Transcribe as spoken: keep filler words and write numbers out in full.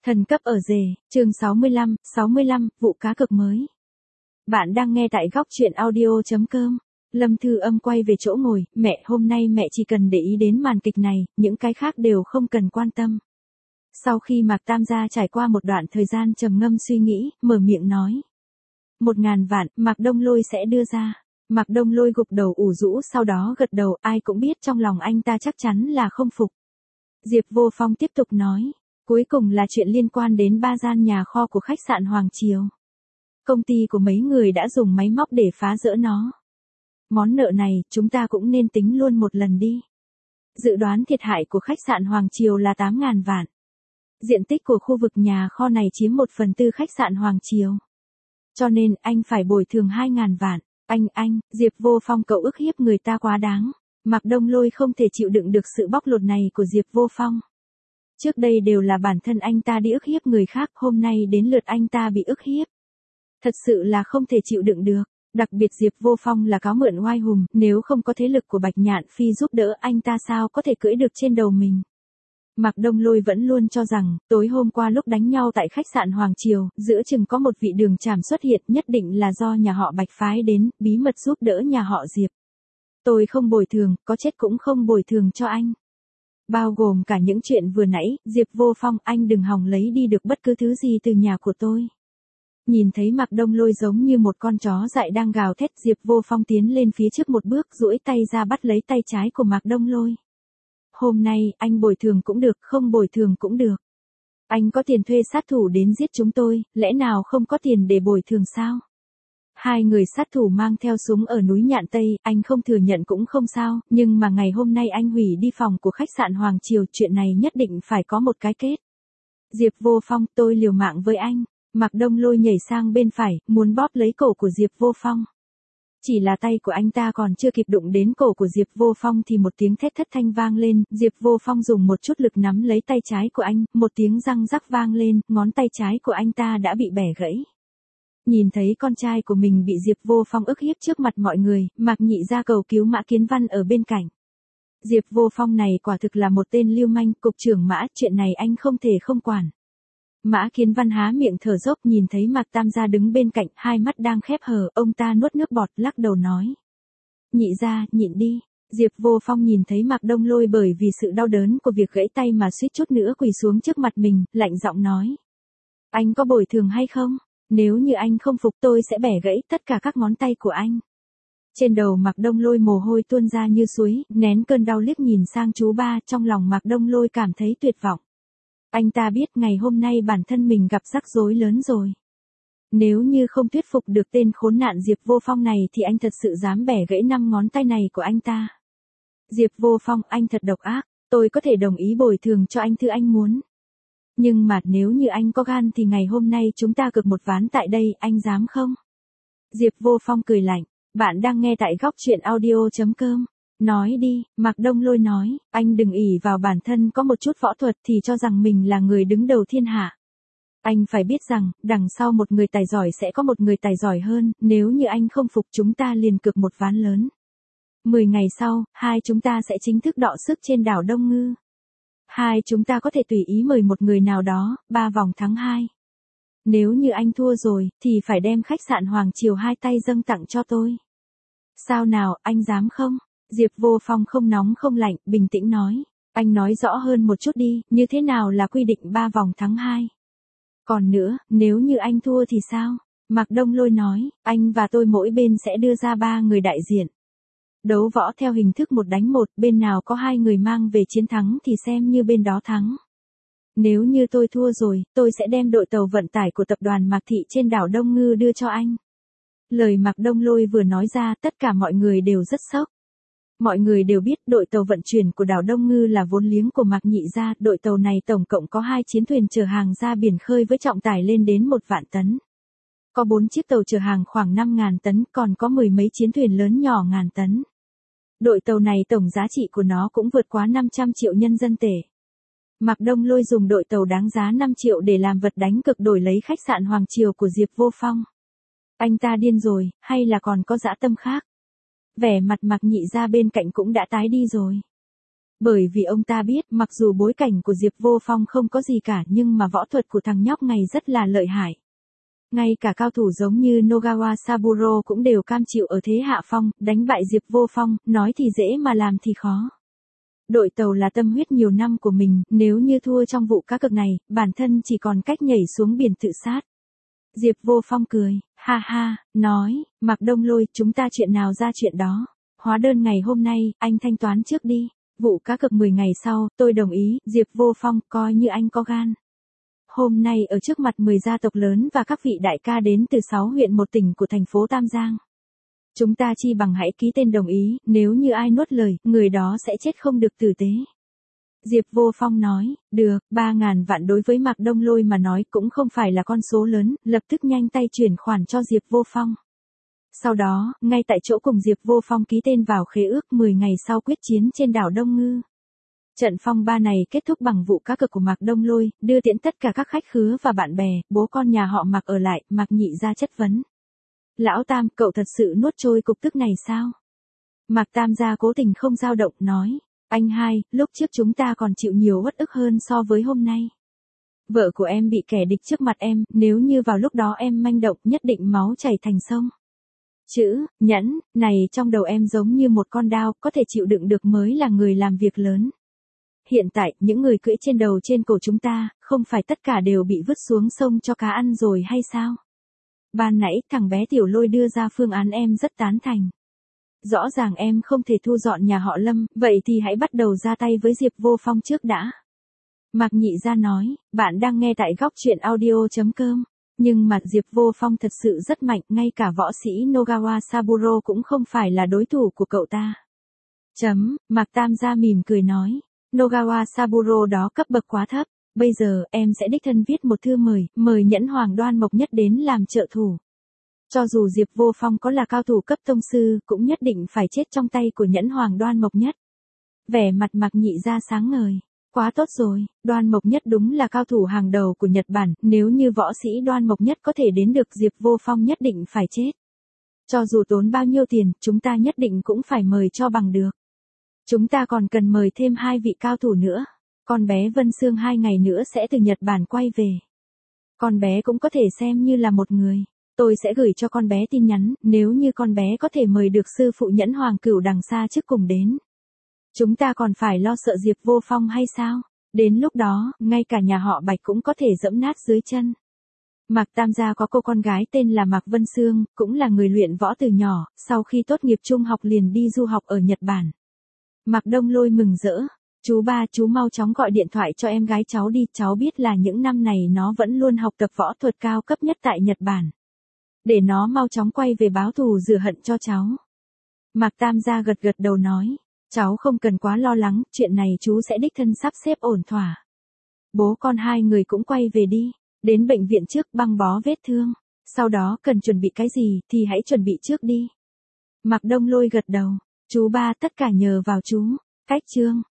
Thần cấp ở rể, chương sáu mươi lăm, sáu mươi lăm, vụ cá cược mới. Bạn đang nghe tại góc truyện audio chấm com. Lâm Thư Âm quay về chỗ ngồi, mẹ, hôm nay mẹ chỉ cần để ý đến màn kịch này, những cái khác đều không cần quan tâm. Sau khi Mạc Tam gia trải qua một đoạn thời gian trầm ngâm suy nghĩ, mở miệng nói. Một ngàn vạn, Mạc Đông Lôi sẽ đưa ra. Mạc Đông Lôi gục đầu ủ rũ sau đó gật đầu, ai cũng biết trong lòng anh ta chắc chắn là không phục. Diệp Vô Phong tiếp tục nói. Cuối cùng là chuyện liên quan đến ba gian nhà kho của khách sạn Hoàng Triều. Công ty của mấy người đã dùng máy móc để phá rỡ nó. Món nợ này, chúng ta cũng nên tính luôn một lần đi. Dự đoán thiệt hại của khách sạn Hoàng Triều là tám ngàn vạn. Diện tích của khu vực nhà kho này chiếm một phần tư khách sạn Hoàng Triều. Cho nên, anh phải bồi thường hai ngàn vạn. Anh, anh, Diệp Vô Phong cậu ức hiếp người ta quá đáng. Mạc Đông Lôi không thể chịu đựng được sự bóc lột này của Diệp Vô Phong. Trước đây đều là bản thân anh ta đi ức hiếp người khác, hôm nay đến lượt anh ta bị ức hiếp. Thật sự là không thể chịu đựng được, đặc biệt Diệp Vô Phong là cáo mượn oai hùng, nếu không có thế lực của Bạch Nhạn Phi giúp đỡ anh ta sao có thể cưỡi được trên đầu mình. Mạc Đông Lôi vẫn luôn cho rằng, tối hôm qua lúc đánh nhau tại khách sạn Hoàng Triều, giữa chừng có một vị đường trảm xuất hiện nhất định là do nhà họ Bạch phái đến, bí mật giúp đỡ nhà họ Diệp. Tôi không bồi thường, có chết cũng không bồi thường cho anh. Bao gồm cả những chuyện vừa nãy, Diệp Vô Phong, anh đừng hòng lấy đi được bất cứ thứ gì từ nhà của tôi. Nhìn thấy Mạc Đông Lôi giống như một con chó dại đang gào thét, Diệp Vô Phong tiến lên phía trước một bước, duỗi tay ra bắt lấy tay trái của Mạc Đông Lôi. Hôm nay, anh bồi thường cũng được, không bồi thường cũng được. Anh có tiền thuê sát thủ đến giết chúng tôi, lẽ nào không có tiền để bồi thường sao? Hai người sát thủ mang theo súng ở núi Nhạn Tây, anh không thừa nhận cũng không sao, nhưng mà ngày hôm nay anh hủy đi phòng của khách sạn Hoàng Triều, chuyện này nhất định phải có một cái kết. Diệp Vô Phong, tôi liều mạng với anh. Mạc Đông Lôi nhảy sang bên phải, muốn bóp lấy cổ của Diệp Vô Phong. Chỉ là tay của anh ta còn chưa kịp đụng đến cổ của Diệp Vô Phong thì một tiếng thét thất thanh vang lên, Diệp Vô Phong dùng một chút lực nắm lấy tay trái của anh, một tiếng răng rắc vang lên, ngón tay trái của anh ta đã bị bẻ gãy. Nhìn thấy con trai của mình bị Diệp Vô Phong ức hiếp trước mặt mọi người, Mạc Nhị ra cầu cứu Mã Kiến Văn ở bên cạnh. Diệp Vô Phong này quả thực là một tên lưu manh, cục trưởng Mã, chuyện này anh không thể không quản. Mã Kiến Văn há miệng thở dốc nhìn thấy Mạc Tam gia đứng bên cạnh, hai mắt đang khép hờ, ông ta nuốt nước bọt lắc đầu nói. Nhị ra, nhịn đi. Diệp Vô Phong nhìn thấy Mạc Đông Lôi bởi vì sự đau đớn của việc gãy tay mà suýt chút nữa quỳ xuống trước mặt mình, lạnh giọng nói. Anh có bồi thường hay không? Nếu như anh không phục tôi sẽ bẻ gãy tất cả các ngón tay của anh. Trên đầu Mạc Đông Lôi mồ hôi tuôn ra như suối, nén cơn đau liếc nhìn sang chú ba, trong lòng Mạc Đông Lôi cảm thấy tuyệt vọng. Anh ta biết ngày hôm nay bản thân mình gặp rắc rối lớn rồi. Nếu như không thuyết phục được tên khốn nạn Diệp Vô Phong này thì anh thật sự dám bẻ gãy năm ngón tay này của anh ta. Diệp Vô Phong, anh thật độc ác, tôi có thể đồng ý bồi thường cho anh thứ anh muốn. Nhưng mà nếu như anh có gan thì ngày hôm nay chúng ta cược một ván tại đây, anh dám không? Diệp Vô Phong cười lạnh, bạn đang nghe tại góc truyện audio chấm com. Nói đi, Mạc Đông Lôi nói, anh đừng ỷ vào bản thân có một chút võ thuật thì cho rằng mình là người đứng đầu thiên hạ. Anh phải biết rằng, đằng sau một người tài giỏi sẽ có một người tài giỏi hơn, nếu như anh không phục chúng ta liền cược một ván lớn. Mười ngày sau, hai chúng ta sẽ chính thức đọ sức trên đảo Đông Ngư. Hai chúng ta có thể tùy ý mời một người nào đó, ba vòng thắng hai. Nếu như anh thua rồi, thì phải đem khách sạn Hoàng Triều hai tay dâng tặng cho tôi. Sao nào, anh dám không? Diệp Vô Phong không nóng không lạnh, bình tĩnh nói. Anh nói rõ hơn một chút đi, như thế nào là quy định ba vòng thắng hai? Còn nữa, nếu như anh thua thì sao? Mạc Đông Lôi nói, anh và tôi mỗi bên sẽ đưa ra ba người đại diện. Đấu võ theo hình thức một đánh một, bên nào có hai người mang về chiến thắng thì xem như bên đó thắng. Nếu như tôi thua rồi, tôi sẽ đem đội tàu vận tải của tập đoàn Mạc Thị trên đảo Đông Ngư đưa cho anh. Lời Mạc Đông Lôi vừa nói ra, tất cả mọi người đều rất sốc. Mọi người đều biết đội tàu vận chuyển của đảo Đông Ngư là vốn liếng của Mạc Nhị gia, đội tàu này tổng cộng có hai chiến thuyền chở hàng ra biển khơi với trọng tải lên đến một vạn tấn. Có bốn chiếc tàu chở hàng khoảng năm ngàn tấn, còn có mười mấy chiến thuyền lớn nhỏ ngàn tấn. Đội tàu này tổng giá trị của nó cũng vượt quá năm trăm triệu nhân dân tệ. Mạc Đông Lôi dùng đội tàu đáng giá năm triệu để làm vật đánh cược đổi lấy khách sạn Hoàng Triều của Diệp Vô Phong. Anh ta điên rồi, hay là còn có dã tâm khác? Vẻ mặt Mạc Nhị ra bên cạnh cũng đã tái đi rồi. Bởi vì ông ta biết, mặc dù bối cảnh của Diệp Vô Phong không có gì cả nhưng mà võ thuật của thằng nhóc này rất là lợi hại. Ngay cả cao thủ giống như Nogawa Saburo cũng đều cam chịu ở thế hạ phong, đánh bại Diệp Vô Phong, nói thì dễ mà làm thì khó. Đội tàu là tâm huyết nhiều năm của mình, nếu như thua trong vụ cá cược này, bản thân chỉ còn cách nhảy xuống biển tự sát. Diệp Vô Phong cười, ha ha, nói, Mạc Đông Lôi, chúng ta chuyện nào ra chuyện đó. Hóa đơn ngày hôm nay, anh thanh toán trước đi. Vụ cá cược mười ngày sau, tôi đồng ý, Diệp Vô Phong, coi như anh có gan. Hôm nay ở trước mặt mười gia tộc lớn và các vị đại ca đến từ sáu huyện một tỉnh của thành phố Tam Giang. Chúng ta chi bằng hãy ký tên đồng ý, nếu như ai nuốt lời, người đó sẽ chết không được tử tế. Diệp Vô Phong nói, được, ba ngàn vạn đối với Mạc Đông Lôi mà nói cũng không phải là con số lớn, lập tức nhanh tay chuyển khoản cho Diệp Vô Phong. Sau đó, ngay tại chỗ cùng Diệp Vô Phong ký tên vào khế ước mười ngày sau quyết chiến trên đảo Đông Ngư. Trận phong ba này kết thúc bằng vụ cá cược của Mạc Đông Lôi, đưa tiễn tất cả các khách khứa và bạn bè, bố con nhà họ Mạc ở lại, Mạc Nhị ra chất vấn. Lão Tam, cậu thật sự nuốt trôi cục tức này sao? Mạc Tam gia cố tình không dao động, nói. Anh hai, lúc trước chúng ta còn chịu nhiều uất ức hơn so với hôm nay. Vợ của em bị kẻ địch trước mặt em, nếu như vào lúc đó em manh động nhất định máu chảy thành sông. Chữ, nhẫn, này trong đầu em giống như một con dao, có thể chịu đựng được mới là người làm việc lớn. Hiện tại, những người cưỡi trên đầu trên cổ chúng ta, không phải tất cả đều bị vứt xuống sông cho cá ăn rồi hay sao? Ban nãy, thằng bé Tiểu Lôi đưa ra phương án em rất tán thành. Rõ ràng em không thể thu dọn nhà họ Lâm, vậy thì hãy bắt đầu ra tay với Diệp Vô Phong trước đã. Mạc Nhị gia nói, bạn đang nghe tại góc truyện audio chấm com. Nhưng mà Diệp Vô Phong thật sự rất mạnh, ngay cả võ sĩ Nogawa Saburo cũng không phải là đối thủ của cậu ta. Chấm, Mạc Tam gia mỉm cười nói, Nogawa Saburo đó cấp bậc quá thấp, bây giờ em sẽ đích thân viết một thư mời, mời Nhẫn Hoàng Đoan Mộc Nhất đến làm trợ thủ. Cho dù Diệp Vô Phong có là cao thủ cấp tông sư, cũng nhất định phải chết trong tay của Nhẫn Hoàng Đoan Mộc Nhất. Vẻ mặt Mạc Nhị ra sáng ngời. Quá tốt rồi, Đoan Mộc Nhất đúng là cao thủ hàng đầu của Nhật Bản, nếu như võ sĩ Đoan Mộc Nhất có thể đến được Diệp Vô Phong nhất định phải chết. Cho dù tốn bao nhiêu tiền, chúng ta nhất định cũng phải mời cho bằng được. Chúng ta còn cần mời thêm hai vị cao thủ nữa. Con bé Vân Sương hai ngày nữa sẽ từ Nhật Bản quay về. Con bé cũng có thể xem như là một người. Tôi sẽ gửi cho con bé tin nhắn, nếu như con bé có thể mời được sư phụ Nhẫn Hoàng Cửu đằng xa trước cùng đến. Chúng ta còn phải lo sợ Diệp Vô Phong hay sao? Đến lúc đó, ngay cả nhà họ Bạch cũng có thể dẫm nát dưới chân. Mạc Tam gia có cô con gái tên là Mạc Vân Sương, cũng là người luyện võ từ nhỏ, sau khi tốt nghiệp trung học liền đi du học ở Nhật Bản. Mạc Đông Lôi mừng rỡ. Chú ba, chú mau chóng gọi điện thoại cho em gái cháu đi, cháu biết là những năm này nó vẫn luôn học tập võ thuật cao cấp nhất tại Nhật Bản. Để nó mau chóng quay về báo thù rửa hận cho cháu. Mạc Tam gia gật gật đầu nói. Cháu không cần quá lo lắng, chuyện này chú sẽ đích thân sắp xếp ổn thỏa. Bố con hai người cũng quay về đi, đến bệnh viện trước băng bó vết thương, sau đó cần chuẩn bị cái gì thì hãy chuẩn bị trước đi. Mạc Đông Lôi gật đầu, chú ba tất cả nhờ vào chú, cách chương.